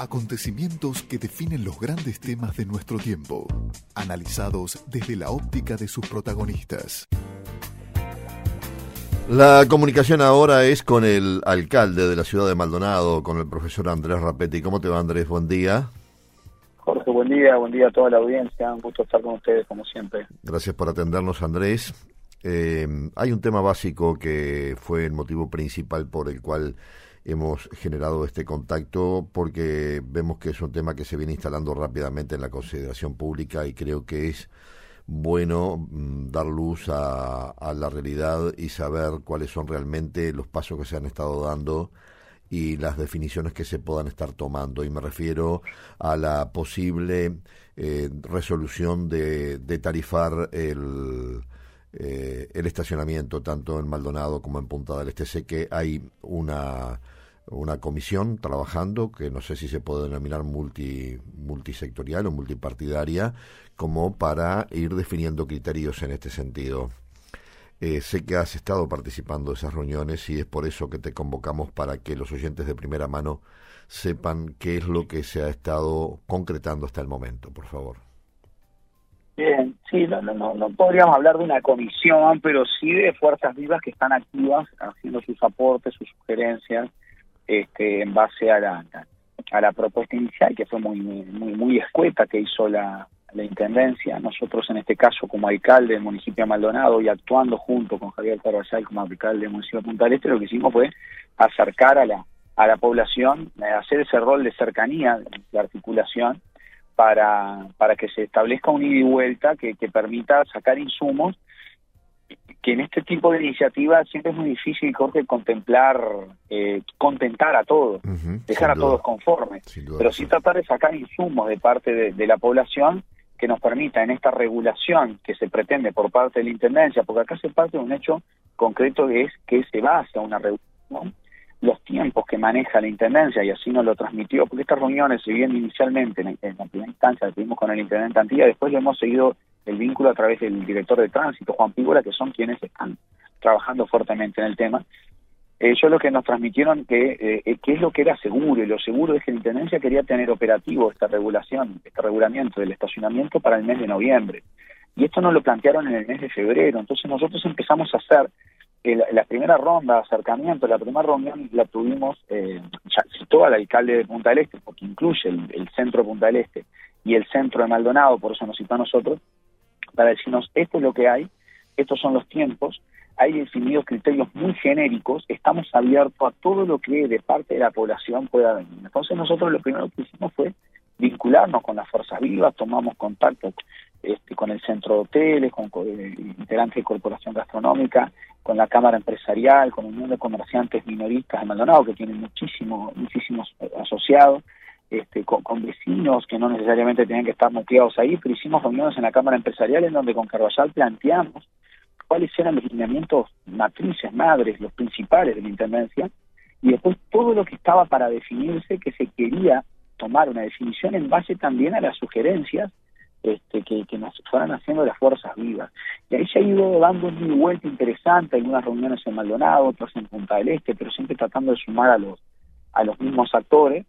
Acontecimientos que definen los grandes temas de nuestro tiempo, analizados desde la óptica de sus protagonistas. La comunicación ahora es con el alcalde de la ciudad de Maldonado, con el profesor Andrés Rapetti. ¿Cómo te va, Andrés? Buen día. Jorge, buen día a toda la audiencia. Un gusto estar con ustedes, como siempre. Gracias por atendernos, Andrés. Hay un tema básico que fue el motivo principal por el cual hemos generado este contacto, porque vemos que es un tema que se viene instalando rápidamente en la consideración pública y creo que es bueno dar luz a la realidad y saber cuáles son realmente los pasos que se han estado dando y las definiciones que se puedan estar tomando. Y me refiero a la posible resolución de tarifar el estacionamiento tanto en Maldonado como en Punta del Este. Sé que hay una comisión trabajando, que no sé si se puede denominar multisectorial o multipartidaria, como para ir definiendo criterios en este sentido. Sé que has estado participando de esas reuniones y es por eso que te convocamos, para que los oyentes de primera mano sepan qué es lo que se ha estado concretando hasta el momento, por favor. Bien, sí, no podríamos hablar de una comisión, pero sí de fuerzas vivas que están activas, haciendo sus aportes, sus sugerencias, en base a la propuesta inicial, que fue muy escueta, que hizo la Intendencia. Nosotros, en este caso, como alcalde del municipio de Maldonado y actuando junto con Javier Carvajal como alcalde del municipio de Punta del Este, lo que hicimos fue acercar a la población, hacer ese rol de cercanía, de articulación, para que se establezca un ida y vuelta que permita sacar insumos, que en este tipo de iniciativas siempre es muy difícil, Jorge, contentar a todos, dejar a todos conformes, pero sí tratar de sacar insumos de parte de la población que nos permita, en esta regulación que se pretende por parte de la Intendencia, porque acá se parte de un hecho concreto, que es que se va hacia una regulación, los tiempos que maneja la Intendencia, y así nos lo transmitió, porque estas reuniones, si bien inicialmente en la primera instancia las tuvimos con el Intendente Antilla, después le hemos seguido el vínculo a través del director de tránsito, Juan Pígola, que son quienes están trabajando fuertemente en el tema. Ellos lo que nos transmitieron que es lo que era seguro, y lo seguro es que la Intendencia quería tener operativo esta regulación, este regulamiento del estacionamiento para el mes de noviembre. Y esto nos lo plantearon en el mes de febrero. Entonces nosotros empezamos a hacer la primera ronda de acercamiento. La primera reunión la tuvimos, ya citó al alcalde de Punta del Este, porque incluye el centro de Punta del Este y el centro de Maldonado, por eso nos citó a nosotros, para decirnos: esto es lo que hay, estos son los tiempos, hay definidos criterios muy genéricos, estamos abiertos a todo lo que de parte de la población pueda venir. Entonces nosotros lo primero que hicimos fue vincularnos con las fuerzas vivas, tomamos contacto con el centro de hoteles, con integrantes de Corporación Gastronómica, con la Cámara Empresarial, con la Unión de Comerciantes Minoristas de Maldonado, que tienen muchísimos asociados, con vecinos que no necesariamente tenían que estar nucleados ahí, pero hicimos reuniones en la Cámara Empresarial en donde con Carvajal planteamos cuáles eran los lineamientos matrices, madres, los principales de la Intendencia, y después todo lo que estaba para definirse, que se quería tomar una definición en base también a las sugerencias que nos fueran haciendo las fuerzas vivas. Y ahí se ha ido dando un ida y vuelta interesante, algunas reuniones en Maldonado, otras en Punta del Este, pero siempre tratando de sumar a los mismos actores,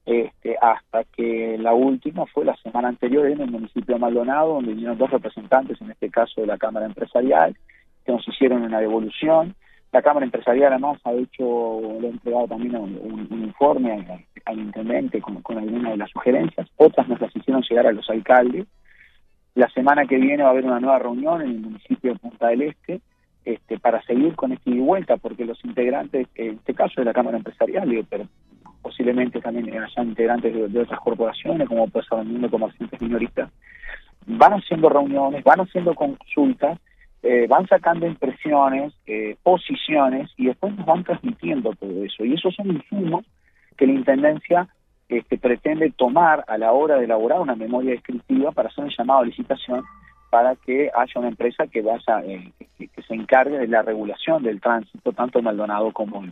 hasta que la última fue la semana anterior en el municipio de Maldonado, donde vinieron dos representantes, en este caso de la Cámara Empresarial, que nos hicieron una devolución. La Cámara Empresarial además le ha entregado también un informe al intendente con algunas de las sugerencias, otras nos las hicieron llegar a los alcaldes. La semana que viene va a haber una nueva reunión en el municipio de Punta del Este, para seguir con esta ida y vuelta, porque los integrantes, en este caso de la Cámara Empresarial, pero posiblemente también hayan integrantes de otras corporaciones, como puede ser el mundo de comerciantes minoristas, van haciendo reuniones, van haciendo consultas, van sacando impresiones, posiciones, y después nos van transmitiendo todo eso. Y esos son insumos que la Intendencia pretende tomar a la hora de elaborar una memoria descriptiva para hacer un llamado a licitación, para que haya una empresa que que se encargue de la regulación del tránsito, tanto en Maldonado como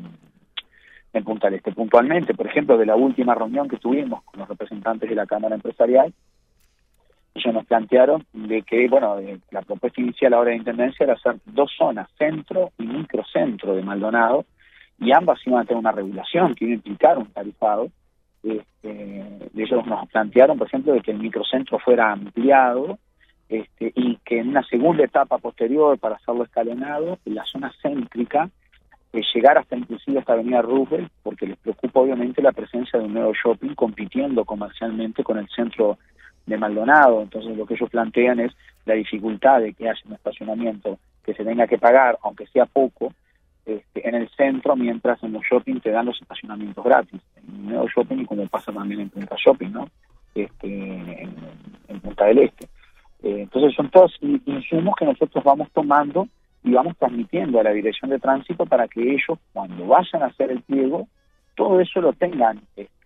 en Punta del Este. Puntualmente, por ejemplo, de la última reunión que tuvimos con los representantes de la Cámara Empresarial, ellos nos plantearon de que, la propuesta inicial ahora de Intendencia era hacer dos zonas, centro y microcentro de Maldonado, y ambas iban a tener una regulación que iba a implicar un tarifado, Ellos nos plantearon, por ejemplo, de que el microcentro fuera ampliado, y que en una segunda etapa posterior, para hacerlo escalonado, en la zona céntrica, llegar hasta inclusive esta avenida Roosevelt, porque les preocupa obviamente la presencia de un nuevo shopping compitiendo comercialmente con el centro de Maldonado. Entonces lo que ellos plantean es la dificultad de que haya un estacionamiento que se tenga que pagar, aunque sea poco, en el centro, mientras en los shopping te dan los estacionamientos gratis. En el nuevo shopping, y como pasa también en Punta Shopping, ¿no? En Punta del Este. Entonces son todos insumos que nosotros vamos tomando y vamos transmitiendo a la Dirección de Tránsito para que ellos, cuando vayan a hacer el pliego, todo eso lo tengan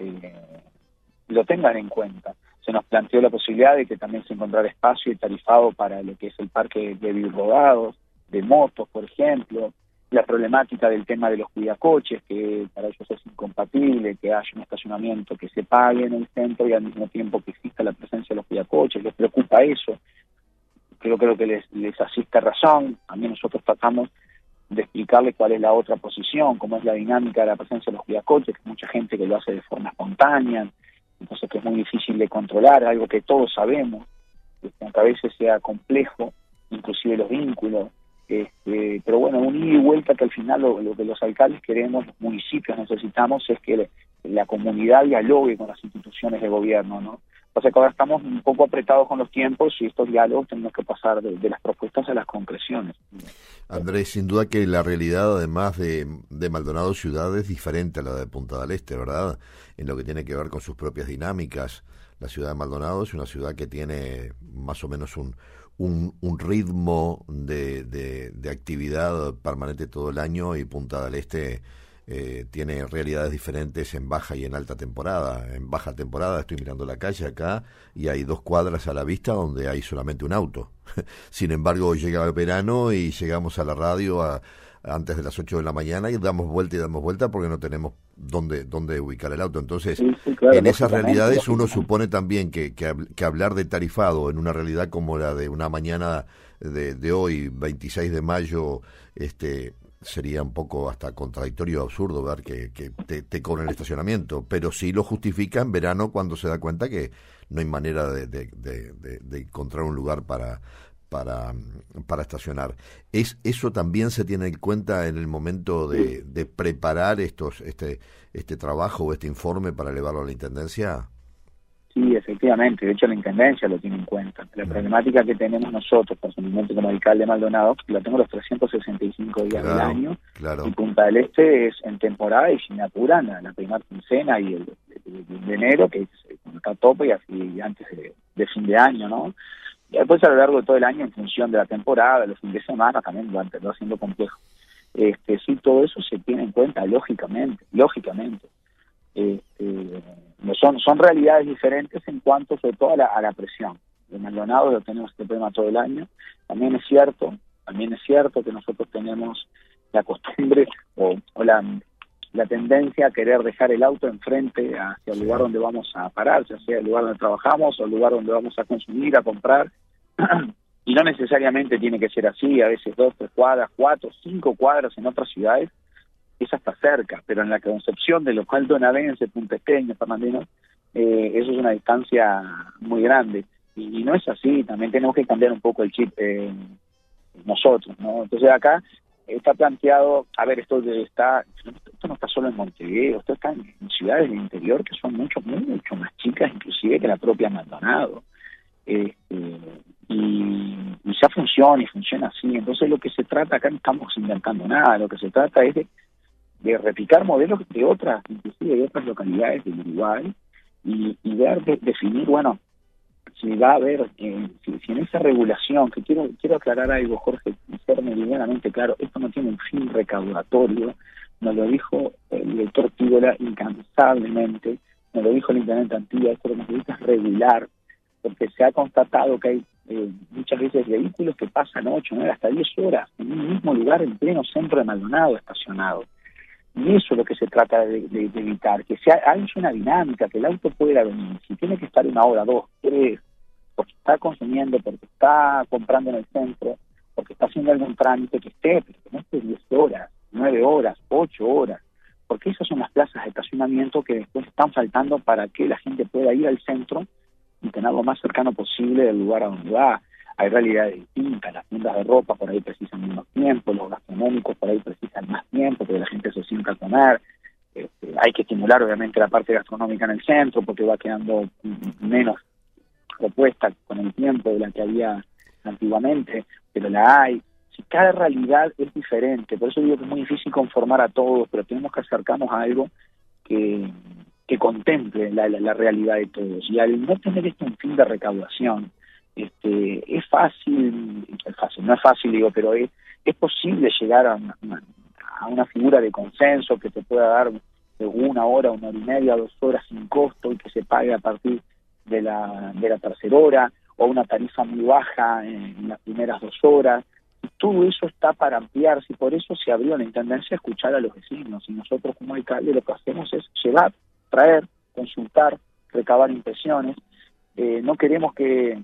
en cuenta. Se nos planteó la posibilidad de que también se encontrara espacio y tarifado para lo que es el parque de birodados, de motos, por ejemplo, la problemática del tema de los cuidacoches, que para ellos es incompatible que haya un estacionamiento que se pague en el centro y al mismo tiempo que exista la presencia de los cuidacoches. Les preocupa eso. Creo que les asiste razón. También nosotros tratamos de explicarle cuál es la otra posición, cómo es la dinámica de la presencia de los cuidacoches, que hay mucha gente que lo hace de forma espontánea, entonces que es muy difícil de controlar, algo que todos sabemos, aunque a veces sea complejo, inclusive los vínculos, pero bueno, un ida y vuelta que al final lo que los alcaldes queremos, los municipios necesitamos, es que la comunidad dialogue con las instituciones de gobierno, ¿no? O sea que ahora estamos un poco apretados con los tiempos y estos diálogos tenemos que pasar de las propuestas a las concreciones. Andrés, sin duda que la realidad, además de Maldonado Ciudad, es diferente a la de Punta del Este, ¿verdad? En lo que tiene que ver con sus propias dinámicas. La ciudad de Maldonado es una ciudad que tiene más o menos un ritmo de actividad permanente todo el año, y Punta del Este tiene realidades diferentes en baja y en alta temporada. En baja temporada estoy mirando la calle acá y hay 2 cuadras a la vista donde hay solamente un auto. Sin embargo, llega el verano y llegamos a la radio antes de las 8 de la mañana y damos vuelta porque no tenemos dónde ubicar el auto. Entonces, sí, claro, en esas realidades uno supone también que hablar de tarifado en una realidad como la de una mañana de hoy, 26 de mayo, sería un poco hasta contradictorio, absurdo ver que te cobren el estacionamiento, pero sí lo justifica en verano cuando se da cuenta que no hay manera de encontrar un lugar para estacionar. ¿Eso también se tiene en cuenta en el momento de preparar este trabajo o este informe para elevarlo a la Intendencia? Sí, efectivamente. De hecho, la Intendencia lo tiene en cuenta. La problemática que tenemos nosotros, personalmente como alcalde de Maldonado, la tengo los 365 días del año. Claro. Y Punta del Este es en temporada y si me apuran, la primera quincena y el de enero, que está a tope, y así antes de fin de año, ¿no? Y después a lo largo de todo el año, en función de la temporada, los fines de semana, también va siendo complejo. Sí, todo eso se tiene en cuenta, lógicamente. Son realidades diferentes en cuanto sobre todo a la presión. En Maldonado lo tenemos este problema todo el año. También es cierto que nosotros tenemos la costumbre o la tendencia a querer dejar el auto enfrente hacia el lugar donde vamos a parar, ya sea el lugar donde trabajamos o el lugar donde vamos a consumir, a comprar. Y no necesariamente tiene que ser así, a veces 2, 3 cuadras, 4, 5 cuadras en otras ciudades es hasta cerca, pero en la concepción de lo cual donavense, puntepeño, fernandino, eso es una distancia muy grande. Y no es así, también tenemos que cambiar un poco el chip nosotros, ¿no? Entonces acá está planteado, a ver, esto no está solo en Montevideo, esto está en ciudades del interior que son mucho más chicas inclusive que la propia Maldonado. Y ya funciona así. Entonces lo que se trata acá, no estamos inventando nada, lo que se trata es de replicar modelos de otras, inclusive de otras localidades del Uruguay, y definir, bueno, si va a haber, si en esa regulación, que quiero aclarar algo, Jorge, y ser meridianamente claro, esto no tiene un fin recaudatorio, nos lo dijo el director Tígola incansablemente, nos lo dijo el intendente Antilla, esto lo que necesita es regular, porque se ha constatado que hay muchas veces vehículos que pasan 8, 9, hasta 10 horas en un mismo lugar en pleno centro de Maldonado estacionado. Y eso es lo que se trata de evitar, que haya una dinámica, que el auto pueda venir. Si tiene que estar 1 hora, 2, 3, porque está consumiendo, porque está comprando en el centro, porque está haciendo algún trámite, que esté, pero que no esté 10 horas, 9 horas, 8 horas. porque esas son las plazas de estacionamiento que después están faltando para que la gente pueda ir al centro y tener lo más cercano posible del lugar a donde va. Hay realidades distintas, las tiendas de ropa por ahí precisan menos tiempo, los gastronómicos por ahí precisan más tiempo, porque la gente se sienta a comer. Hay que estimular obviamente la parte gastronómica en el centro, porque va quedando menos propuesta con el tiempo de la que había antiguamente, pero la hay. Si cada realidad es diferente, por eso digo que es muy difícil conformar a todos, pero tenemos que acercarnos a algo que contemple la realidad de todos. Y al no tener esto un fin de recaudación, es fácil, no es fácil digo, pero es posible llegar a una figura de consenso que te pueda dar de 1 hora, 1 hora y media, 2 horas sin costo y que se pague a partir de la tercera hora, o una tarifa muy baja en las primeras 2 horas. Y todo eso está para ampliarse, y por eso se abrió la Intendencia a escuchar a los vecinos, y nosotros como alcalde lo que hacemos es llevar, traer, consultar, recabar impresiones. No queremos que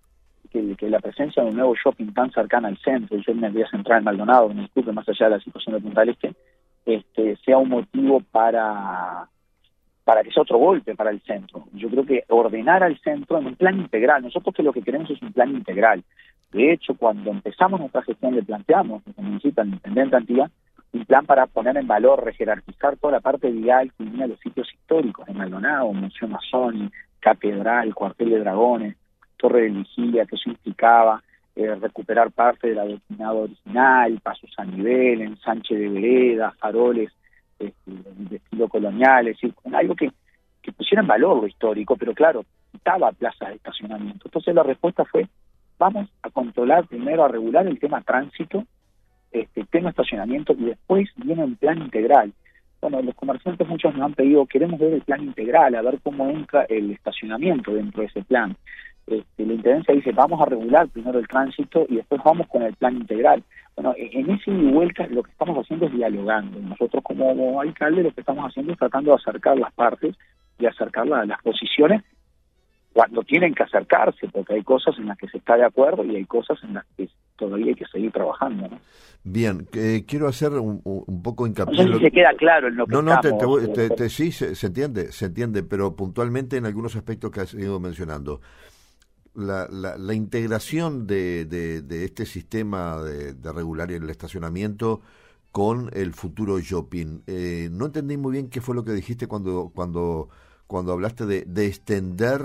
la presencia de un nuevo shopping tan cercana al centro, y yo me voy a centrar en Maldonado, me disculpe, más allá de la situación de Punta del Este, sea un motivo para que sea otro golpe para el centro. Yo creo que ordenar al centro en un plan integral, nosotros que lo que queremos es un plan integral. De hecho, cuando empezamos nuestra gestión le planteamos, como necesita el intendente Antía, un plan para poner en valor, rejerarquizar toda la parte vial que unía los sitios históricos de Maldonado, Museo Mazzoni, Catedral, Cuartel de Dragones, Torre de Vigilia, que eso implicaba recuperar parte del adoquinado original, pasos a nivel, ensanche de veredas, faroles de estilo colonial, es decir, algo que pusiera en valor lo histórico, pero claro, quitaba plazas de estacionamiento. Entonces la respuesta fue, vamos a controlar primero, a regular el tema tránsito, tema estacionamiento, y después viene un plan integral. Bueno, los comerciantes muchos nos han pedido, queremos ver el plan integral, a ver cómo entra el estacionamiento dentro de ese plan. La Intendencia dice, vamos a regular primero el tránsito y después vamos con el plan integral. Bueno, en ese ida y vuelta lo que estamos haciendo es dialogando. Nosotros como alcalde lo que estamos haciendo es tratando de acercar las partes y acercar las posiciones cuando tienen que acercarse, porque hay cosas en las que se está de acuerdo y hay cosas en las que todavía hay que seguir trabajando, ¿no? Bien, quiero hacer un poco hincapié. No sé si se queda claro en lo que estamos. Sí, se entiende, pero puntualmente en algunos aspectos que has ido mencionando. La integración de este sistema de regular el estacionamiento con el futuro shopping. No entendí muy bien qué fue lo que dijiste cuando hablaste de extender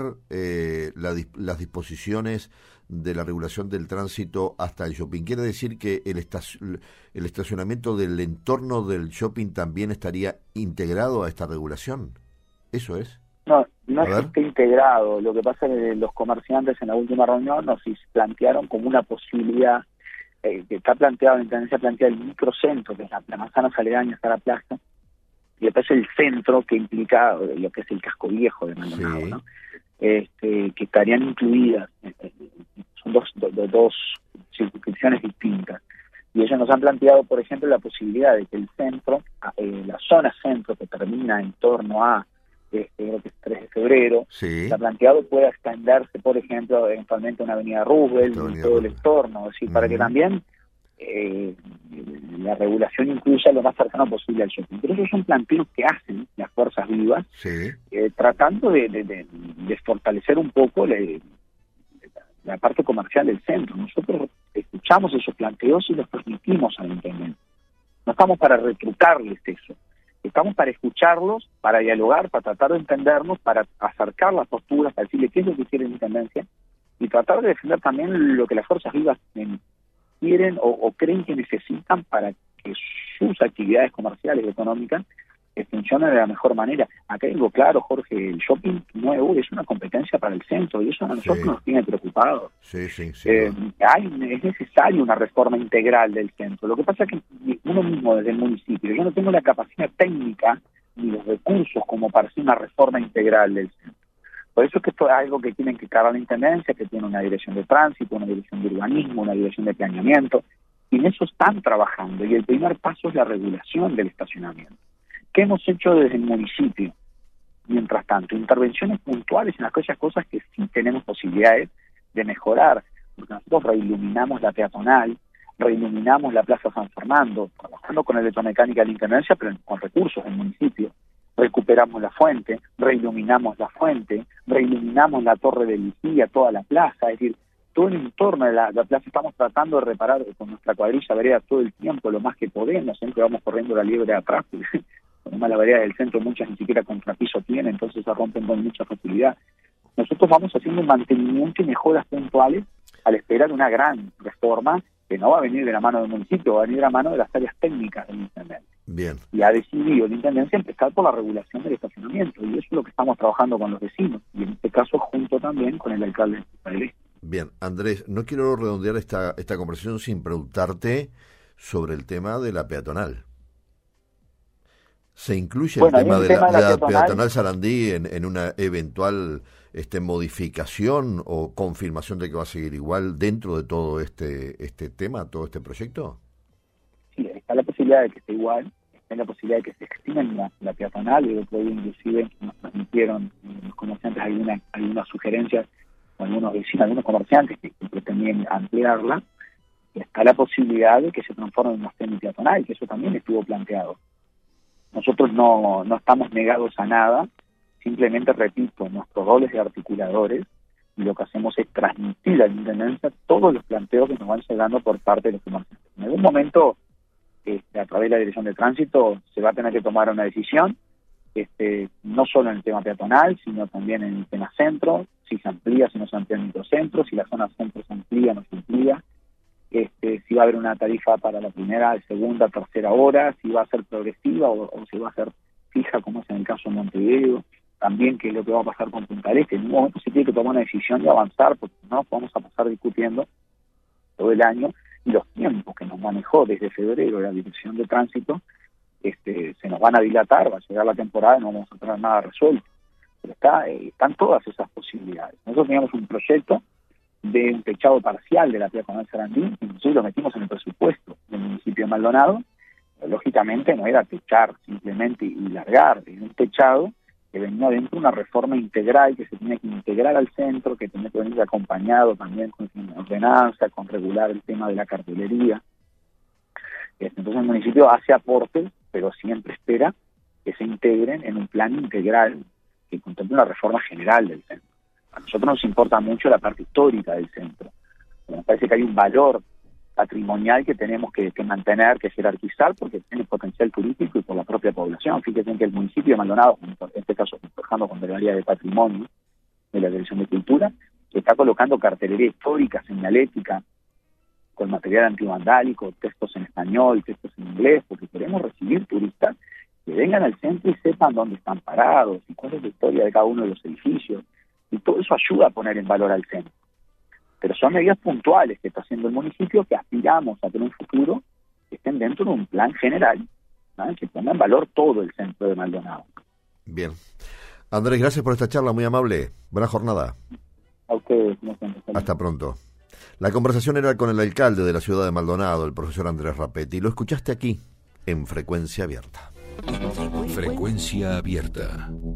las disposiciones de la regulación del tránsito hasta el shopping. ¿Quiere decir que el estacionamiento del entorno del shopping también estaría integrado a esta regulación? ¿Eso es? No es que esté integrado. Lo que pasa es que los comerciantes en la última reunión nos plantearon como una posibilidad, que está planteado, la Intendencia plantea el microcentro, que es la manzana aledaña hasta la plaza, y después el centro, que implica lo que es el casco viejo de Maldonado, sí, ¿no? Que estarían incluidas, son dos circunscripciones distintas. Y ellos nos han planteado, por ejemplo, la posibilidad de que el centro, la zona centro que termina en torno a creo que es 3 de febrero, sí, se ha planteado pueda extenderse, por ejemplo, eventualmente una avenida Roosevelt y todo el entorno, es decir, para que también la regulación incluya lo más cercano posible al shopping. Pero esos son planteos que hacen las fuerzas vivas, sí, tratando de fortalecer un poco la parte comercial del centro. Nosotros escuchamos esos planteos y los transmitimos al intendente. No estamos para retrucarles eso. Estamos para escucharlos, para dialogar, para tratar de entendernos, para acercar las posturas, para decirle qué es lo que quiere la Intendencia y tratar de defender también lo que las fuerzas vivas quieren o creen que necesitan para que sus actividades comerciales y económicas funcionen de la mejor manera. Acá digo claro, Jorge, el shopping nuevo es una competencia para el centro y eso a nosotros nos tiene preocupados. Sí, es necesaria una reforma integral del centro. Lo que pasa es que uno mismo desde el municipio, yo no tengo la capacidad técnica ni los recursos como para hacer una reforma integral del centro. Por eso es que esto es algo que tienen que cargar la Intendencia, que tiene una dirección de tránsito, una dirección de urbanismo, una dirección de planeamiento, y en eso están trabajando. Y el primer paso es la regulación del estacionamiento. ¿Qué hemos hecho desde el municipio? Mientras tanto, intervenciones puntuales en aquellas cosas que sí tenemos posibilidades de mejorar, porque nosotros reiluminamos la peatonal, reiluminamos la Plaza San Fernando, trabajando con electromecánica de la Intendencia, pero con recursos del municipio. Recuperamos la fuente, reiluminamos la fuente, reiluminamos la torre de vigía, toda la plaza, es decir, todo el entorno de la plaza estamos tratando de reparar con nuestra cuadrilla vereda todo el tiempo, lo más que podemos, siempre vamos corriendo la liebre atrás, porque además la vereda del centro muchas ni siquiera contrapiso tienen, entonces se rompen con mucha facilidad. Nosotros vamos haciendo un mantenimiento y mejoras puntuales a la espera de una gran reforma que no va a venir de la mano del municipio, va a venir de la mano de las áreas técnicas del intendente. Bien. Y ha decidido la Intendencia empezar por la regulación del estacionamiento, y eso es lo que estamos trabajando con los vecinos, y en este caso junto también con el alcalde de Este. Bien, Andrés, no quiero redondear esta conversación sin preguntarte sobre el tema de la peatonal. ¿Se incluye el tema de la peatonal Sarandí en una eventual modificación o confirmación de que va a seguir igual dentro de todo este tema, todo este proyecto? Sí, está la posibilidad de que esté igual, está la posibilidad de que se extienda la peatonal, y el otro día inclusive nos transmitieron los comerciantes algunas sugerencias, o algunos vecinos, algunos comerciantes que pretendían ampliarla. Está la posibilidad de que se transforme en una semi-peatonal, que eso también estuvo planteado. Nosotros no estamos negados a nada, simplemente, repito, nuestros roles de articuladores, y lo que hacemos es transmitir a la Intendencia todos los planteos que nos van llegando por parte de los comerciantes. En algún momento, a través de la Dirección de Tránsito, se va a tener que tomar una decisión, no solo en el tema peatonal, sino también en el tema centro, si se amplía, si no se amplía el microcentro, si la zona centro se amplía, no se amplía, si va a haber una tarifa para la primera, segunda, tercera hora, si va a ser progresiva o si va a ser fija, como es en el caso de Montevideo, también qué es lo que va a pasar con Punta del Este. En un momento se tiene que tomar una decisión y avanzar, porque no vamos a pasar discutiendo todo el año, y los tiempos que nos manejó desde febrero la Dirección de Tránsito se nos van a dilatar, va a llegar la temporada y no vamos a tener nada resuelto. Pero están todas esas posibilidades. Nosotros teníamos un proyecto de un techado parcial de la peatonal Sarandí, y nosotros lo metimos en el presupuesto del municipio de Maldonado. Pero, lógicamente no era techar simplemente y largar, era un techado que venía dentro de una reforma integral que se tenía que integrar al centro, que tenía que venir acompañado también con ordenanza, con regular el tema de la cartelería. Entonces el municipio hace aportes, pero siempre espera que se integren en un plan integral que contemple una reforma general del centro. A nosotros nos importa mucho la parte histórica del centro. Nos parece que hay un valor patrimonial que tenemos que mantener, que jerarquizar, porque tiene potencial turístico y por la propia población. Fíjense que el municipio de Maldonado, en este caso trabajando con el área de patrimonio de la Dirección de Cultura, está colocando cartelería histórica, señalética, con material antivandálico, textos en español, textos en inglés, porque queremos recibir turistas que vengan al centro y sepan dónde están parados y cuál es la historia de cada uno de los edificios. Y todo eso ayuda a poner en valor al centro. Pero son medidas puntuales que está haciendo el municipio, que aspiramos a tener un futuro que estén dentro de un plan general, ¿no? Que ponga en valor todo el centro de Maldonado. Bien. Andrés, gracias por esta charla, muy amable. Buena jornada. A ustedes. Hasta pronto. La conversación era con el alcalde de la ciudad de Maldonado, el profesor Andrés Rapetti. Lo escuchaste aquí, en Frecuencia Abierta. Frecuencia Abierta.